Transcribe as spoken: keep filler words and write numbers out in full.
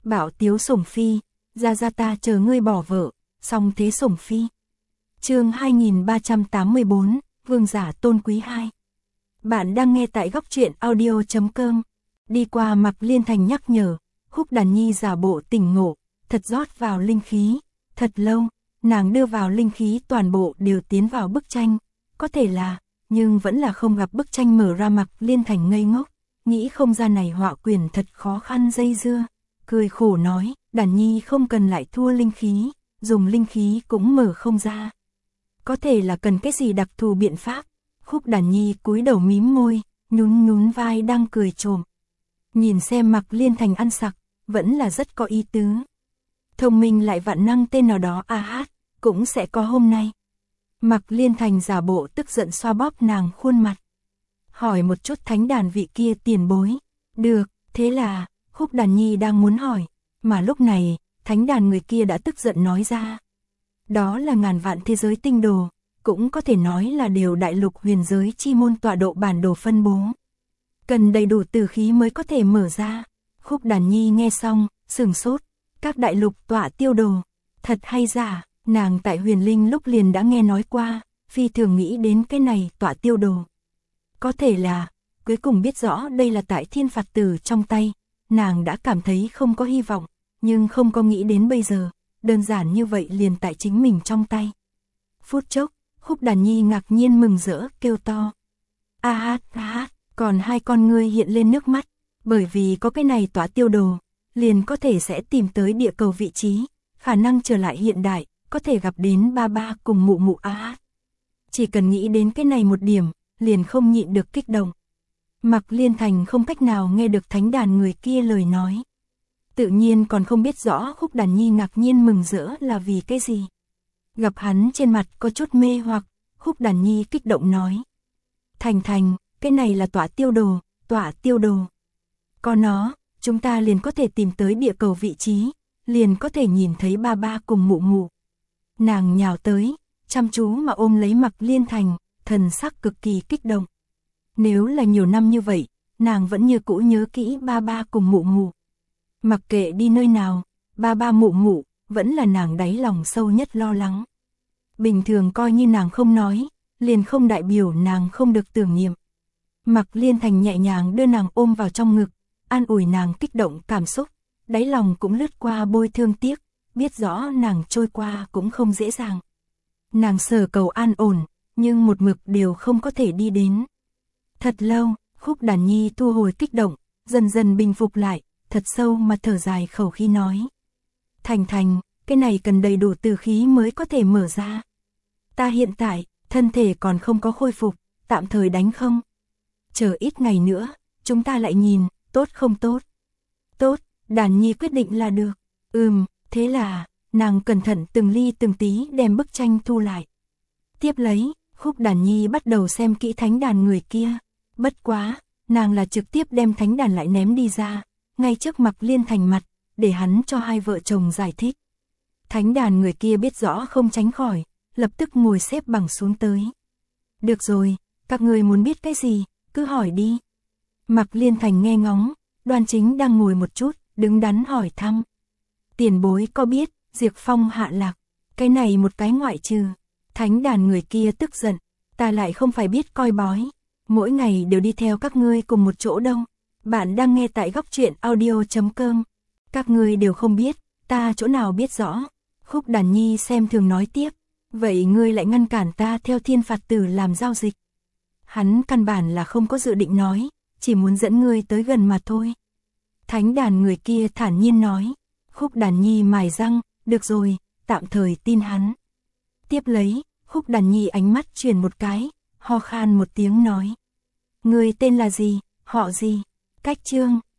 Bảo tiếu sủng phi, ra ra ta chờ ngươi bỏ vợ, song thế sủng phi. Chương hai nghìn ba trăm tám mươi bốn, Vương giả tôn quý hai. Bạn đang nghe tại góc truyện audio chấm com. Đi qua Mạc Liên Thành nhắc nhở, Húc Đàn Nhi giả bộ tỉnh ngộ, thật rót vào linh khí, thật lâu, nàng đưa vào linh khí toàn bộ đều tiến vào bức tranh, có thể là, nhưng vẫn là không gặp bức tranh mở ra. Mạc Liên Thành ngây ngốc, nghĩ không ra này họa quyền thật khó khăn dây dưa, cười khổ nói, Đàn Nhi không cần lại thua linh khí, dùng linh khí cũng mở không ra. Có thể là cần cái gì đặc thù biện pháp. Húc Đàn Nhi cúi đầu mím môi, nhún nhún vai đang cười trộm. Nhìn xem Mạc Liên Thành ăn sặc, vẫn là rất có ý tứ. Thông minh lại vạn năng tên nào đó a hát, cũng sẽ có hôm nay. Mạc Liên Thành giả bộ tức giận xoa bóp nàng khuôn mặt. Hỏi một chút thánh đàn vị kia tiền bối. Được, thế là, Húc Đàn Nhi đang muốn hỏi, mà lúc này, thánh đàn người kia đã tức giận nói ra. Đó là ngàn vạn thế giới tinh đồ, cũng có thể nói là đều đại lục huyền giới chi môn tọa độ bản đồ phân bố. Cần đầy đủ tử khí mới có thể mở ra. Húc Đàn Nhi nghe xong, sửng sốt, các đại lục tọa tiêu đồ, thật hay giả, nàng tại huyền linh lúc liền đã nghe nói qua, phi thường nghĩ đến cái này tọa tiêu đồ. Có thể là, cuối cùng biết rõ đây là tại thiên phạt tử trong tay, nàng đã cảm thấy không có hy vọng, nhưng không có nghĩ đến bây giờ, đơn giản như vậy liền tại chính mình trong tay. Phút chốc, Húc Đàn Nhi ngạc nhiên mừng rỡ kêu to. A hát, a hát, còn hai con ngươi hiện lên nước mắt, bởi vì có cái này tọa tiêu đồ, liền có thể sẽ tìm tới địa cầu vị trí, khả năng trở lại hiện đại, có thể gặp đến ba ba cùng mụ mụ a hát. Chỉ cần nghĩ đến cái này một điểm, liền không nhịn được kích động. Mạc Liên Thành không cách nào nghe được thánh đàn người kia lời nói. Tự nhiên còn không biết rõ Húc Đàn Nhi ngạc nhiên mừng rỡ là vì cái gì. Gặp hắn trên mặt có chút mê hoặc, Húc Đàn Nhi kích động nói. Thành Thành, cái này là tọa tiêu đồ, tọa tiêu đồ. Có nó, chúng ta liền có thể tìm tới địa cầu vị trí, liền có thể nhìn thấy ba ba cùng mụ mụ. Nàng nhào tới, chăm chú mà ôm lấy Mạc Liên Thành, thần sắc cực kỳ kích động. Nếu là nhiều năm như vậy, nàng vẫn như cũ nhớ kỹ ba ba cùng mụ mụ. Mặc kệ đi nơi nào, ba ba mụ mụ, vẫn là nàng đáy lòng sâu nhất lo lắng. Bình thường coi như nàng không nói, liền không đại biểu nàng không được tưởng niệm. Mạc Liên Thành nhẹ nhàng đưa nàng ôm vào trong ngực, an ủi nàng kích động cảm xúc, đáy lòng cũng lướt qua bôi thương tiếc, biết rõ nàng trôi qua cũng không dễ dàng. Nàng sở cầu an ổn, nhưng một mực đều không có thể đi đến. Thật lâu, Húc Đàn Nhi thu hồi kích động, dần dần bình phục lại, thật sâu mà thở dài khẩu khí nói. Thành Thành, cái này cần đầy đủ tử khí mới có thể mở ra. Ta hiện tại, thân thể còn không có khôi phục, tạm thời đánh không. Chờ ít ngày nữa, chúng ta lại nhìn, tốt không tốt? Tốt, Đàn Nhi quyết định là được. Ừm, thế là, nàng cẩn thận từng ly từng tí đem bức tranh thu lại. Tiếp lấy, Húc Đàn Nhi bắt đầu xem kỹ thánh đàn người kia. Bất quá, nàng là trực tiếp đem thánh đàn lại ném đi ra, ngay trước Mạc Liên Thành mặt, để hắn cho hai vợ chồng giải thích. Thánh đàn người kia biết rõ không tránh khỏi, lập tức ngồi xếp bằng xuống tới. Được rồi, các người muốn biết cái gì, cứ hỏi đi. Mạc Liên Thành nghe ngóng, Đoan Chính đang ngồi một chút, đứng đắn hỏi thăm. Tiền bối có biết, Diệp Phong hạ lạc, cái này một cái ngoại trừ. Thánh đàn người kia tức giận, ta lại không phải biết coi bói, mỗi ngày đều đi theo các ngươi cùng một chỗ đâu. Bạn đang nghe tại góc truyện audio chấm com. Các ngươi đều không biết, ta chỗ nào biết rõ. Húc Đàn Nhi xem thường nói tiếp, vậy ngươi lại ngăn cản ta theo thiên phạt tử làm giao dịch. Hắn căn bản là không có dự định nói, chỉ muốn dẫn ngươi tới gần mà thôi. Thánh đàn người kia thản nhiên nói. Húc Đàn Nhi mài răng, được rồi, tạm thời tin hắn. Tiếp lấy, Húc Đàn Nhi ánh mắt chuyển một cái, ho khan một tiếng nói. Ngươi tên là gì, họ gì? Cách Trương,